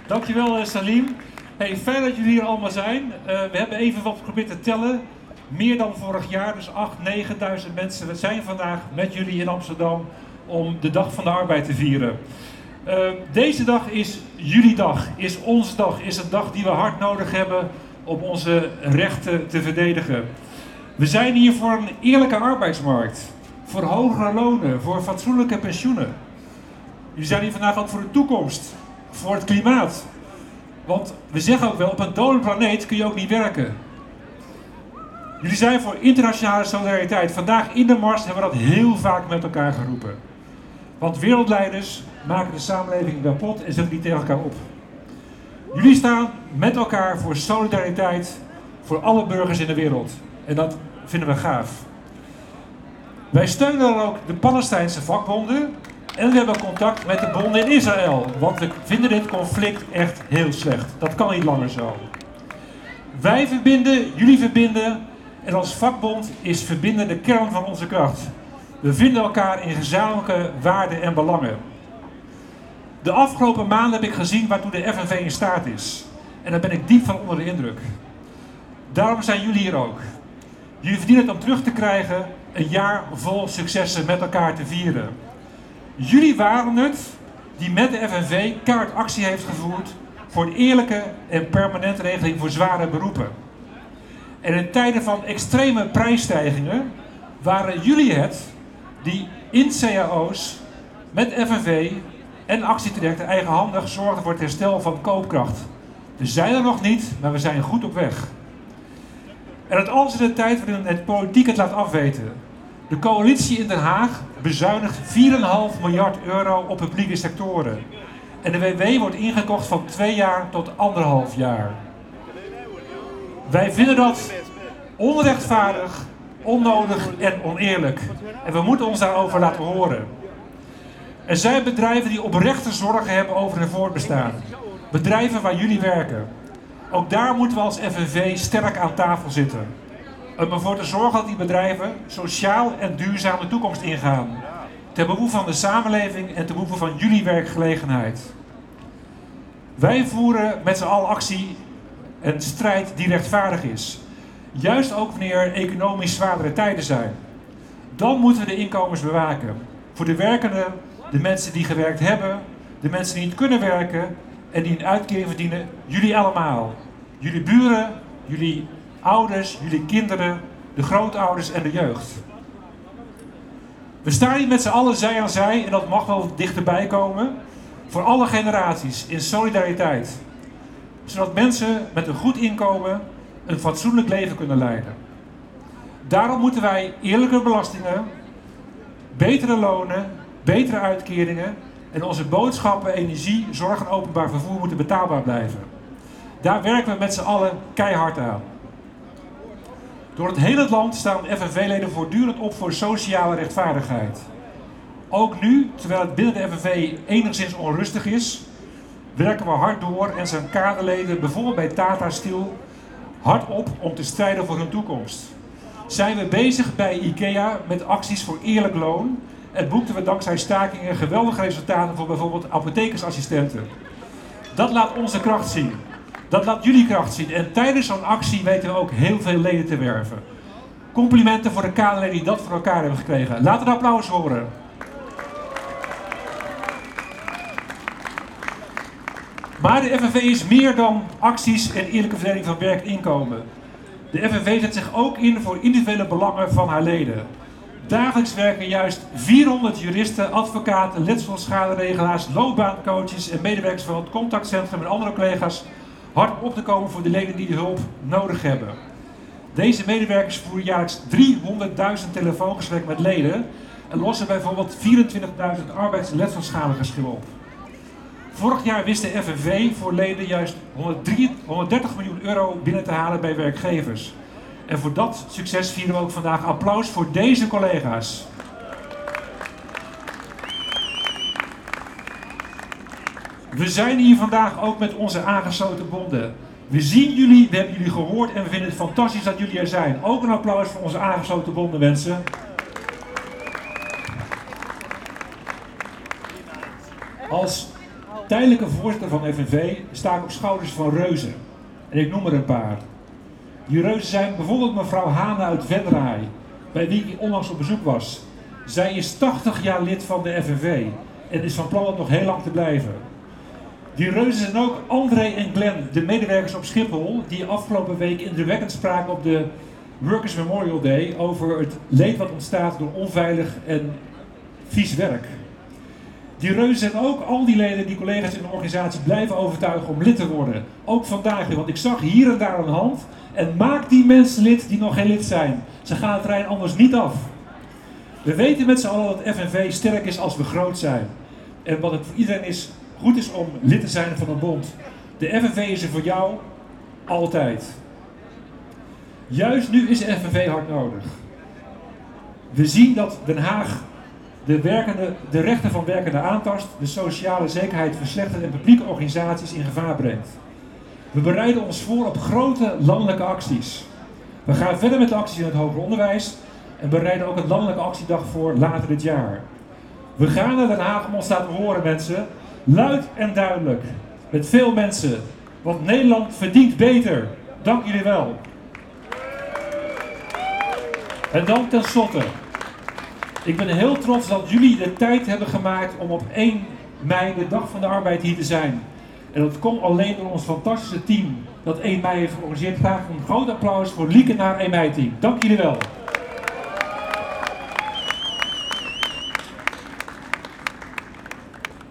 Dankjewel Salim. Hey, fijn dat jullie hier allemaal zijn. We hebben even wat geprobeerd te tellen. Meer dan vorig jaar, dus 8.000, 9.000 mensen. We zijn vandaag met jullie in Amsterdam om de Dag van de Arbeid te vieren. Deze dag is jullie dag, is onze dag, is een dag die we hard nodig hebben om onze rechten te verdedigen. We zijn hier voor een eerlijke arbeidsmarkt, voor hogere lonen, voor fatsoenlijke pensioenen. Jullie zijn hier vandaag ook voor de toekomst, voor het klimaat. Want we zeggen ook wel, op een dode planeet kun je ook niet werken. Jullie zijn voor internationale solidariteit. Vandaag in de mars hebben we dat heel vaak met elkaar geroepen. Want wereldleiders maken de samenleving kapot en zetten die tegen elkaar op. Jullie staan met elkaar voor solidariteit voor alle burgers in de wereld. En dat vinden we gaaf. Wij steunen dan ook de Palestijnse vakbonden. En we hebben contact met de bonden in Israël. Want we vinden dit conflict echt heel slecht. Dat kan niet langer zo. Wij verbinden, jullie verbinden. En als vakbond is verbinden de kern van onze kracht. We vinden elkaar in gezamenlijke waarden en belangen. De afgelopen maanden heb ik gezien waartoe de FNV in staat is. En daar ben ik diep van onder de indruk. Daarom zijn jullie hier ook. Jullie verdienen het om terug te krijgen een jaar vol successen met elkaar te vieren. Jullie waren het die met de FNV kaart actie heeft gevoerd voor een eerlijke en permanente regeling voor zware beroepen. En in tijden van extreme prijsstijgingen waren jullie het die in cao's met FNV en actietrajecten eigenhandig zorgden voor het herstel van koopkracht. We zijn er nog niet, maar we zijn goed op weg. En dat alles in de tijd waarin het politiek het laat afweten. De coalitie in Den Haag bezuinigt 4,5 miljard euro op publieke sectoren. En de WW wordt ingekocht van 2 jaar tot 1,5 jaar. Wij vinden dat onrechtvaardig, onnodig en oneerlijk. En we moeten ons daarover laten horen. Er zijn bedrijven die oprechte zorgen hebben over hun voortbestaan. Bedrijven waar jullie werken. Ook daar moeten we als FNV sterk aan tafel zitten. Om ervoor te zorgen dat die bedrijven sociaal en duurzame toekomst ingaan. Ten behoeve van de samenleving en ten behoeve van jullie werkgelegenheid. Wij voeren met z'n allen actie en strijd die rechtvaardig is. Juist ook wanneer economisch zwaardere tijden zijn. Dan moeten we de inkomens bewaken. Voor de werkenden, de mensen die gewerkt hebben, de mensen die niet kunnen werken en die een uitkering verdienen, jullie allemaal. Jullie buren, jullie ouders, jullie kinderen, de grootouders en de jeugd. We staan hier met z'n allen zij aan zij, en dat mag wel dichterbij komen, voor alle generaties in solidariteit. Zodat mensen met een goed inkomen een fatsoenlijk leven kunnen leiden. Daarom moeten wij eerlijke belastingen, betere lonen, betere uitkeringen en onze boodschappen, energie, zorg en openbaar vervoer moeten betaalbaar blijven. Daar werken we met z'n allen keihard aan. Door het hele land staan FNV-leden voortdurend op voor sociale rechtvaardigheid. Ook nu, terwijl het binnen de FNV enigszins onrustig is, werken we hard door en zijn kaderleden, bijvoorbeeld bij Tata Steel, hard op om te strijden voor hun toekomst. Zijn we bezig bij IKEA met acties voor eerlijk loon en boekten we dankzij stakingen geweldige resultaten voor bijvoorbeeld apothekersassistenten. Dat laat onze kracht zien. Dat laat jullie kracht zien. En tijdens zo'n actie weten we ook heel veel leden te werven. Complimenten voor de kaderleden die dat voor elkaar hebben gekregen. Laten we een applaus horen. Maar de FNV is meer dan acties en eerlijke verdeling van werk en inkomen. De FNV zet zich ook in voor individuele belangen van haar leden. Dagelijks werken juist 400 juristen, advocaten, letselschaderegelaars, loopbaancoaches en medewerkers van het contactcentrum en andere collega's hard op te komen voor de leden die de hulp nodig hebben. Deze medewerkers voeren jaarlijks 300.000 telefoongesprekken met leden en lossen bijvoorbeeld 24.000 arbeids- en letselschadegeschillen op. Vorig jaar wist de FNV voor leden juist 130 miljoen euro binnen te halen bij werkgevers. En voor dat succes vieren we ook vandaag applaus voor deze collega's. We zijn hier vandaag ook met onze aangesloten bonden. We zien jullie, we hebben jullie gehoord en we vinden het fantastisch dat jullie er zijn. Ook een applaus voor onze aangesloten bonden, mensen. Als tijdelijke voorzitter van FNV sta ik op schouders van reuzen. En ik noem er een paar. Die reuzen zijn bijvoorbeeld mevrouw Hane uit Venray, bij wie ik onlangs op bezoek was. Zij is 80 jaar lid van de FNV en is van plan om nog heel lang te blijven. Die reuzen zijn ook André en Glenn, de medewerkers op Schiphol, die afgelopen week indrukwekkend spraken op de Workers Memorial Day over het leed wat ontstaat door onveilig en vies werk. Die reuzen zijn ook al die leden die collega's in de organisatie blijven overtuigen om lid te worden. Ook vandaag weer, want ik zag hier en daar een hand. En maak die mensen lid die nog geen lid zijn. Ze gaan het terrein anders niet af. We weten met z'n allen dat FNV sterk is als we groot zijn. En wat het voor iedereen goed is om lid te zijn van een bond. De FNV is er voor jou altijd. Juist nu is de FNV hard nodig. We zien dat Den Haag de rechten van werkenden aantast, de sociale zekerheid verslechtert en publieke organisaties in gevaar brengt. We bereiden ons voor op grote landelijke acties. We gaan verder met de acties in het hoger onderwijs en bereiden ook een landelijke actiedag voor later dit jaar. We gaan naar Den Haag om ons te laten horen, mensen, luid en duidelijk, met veel mensen, want Nederland verdient beter. Dank jullie wel. En dan tenslotte. Ik ben heel trots dat jullie de tijd hebben gemaakt om op 1 mei, de Dag van de Arbeid, hier te zijn. En dat komt alleen door ons fantastische team dat 1 mei heeft georganiseerd. Graag een groot applaus voor Lieke naar 1 mei team. Dank jullie wel.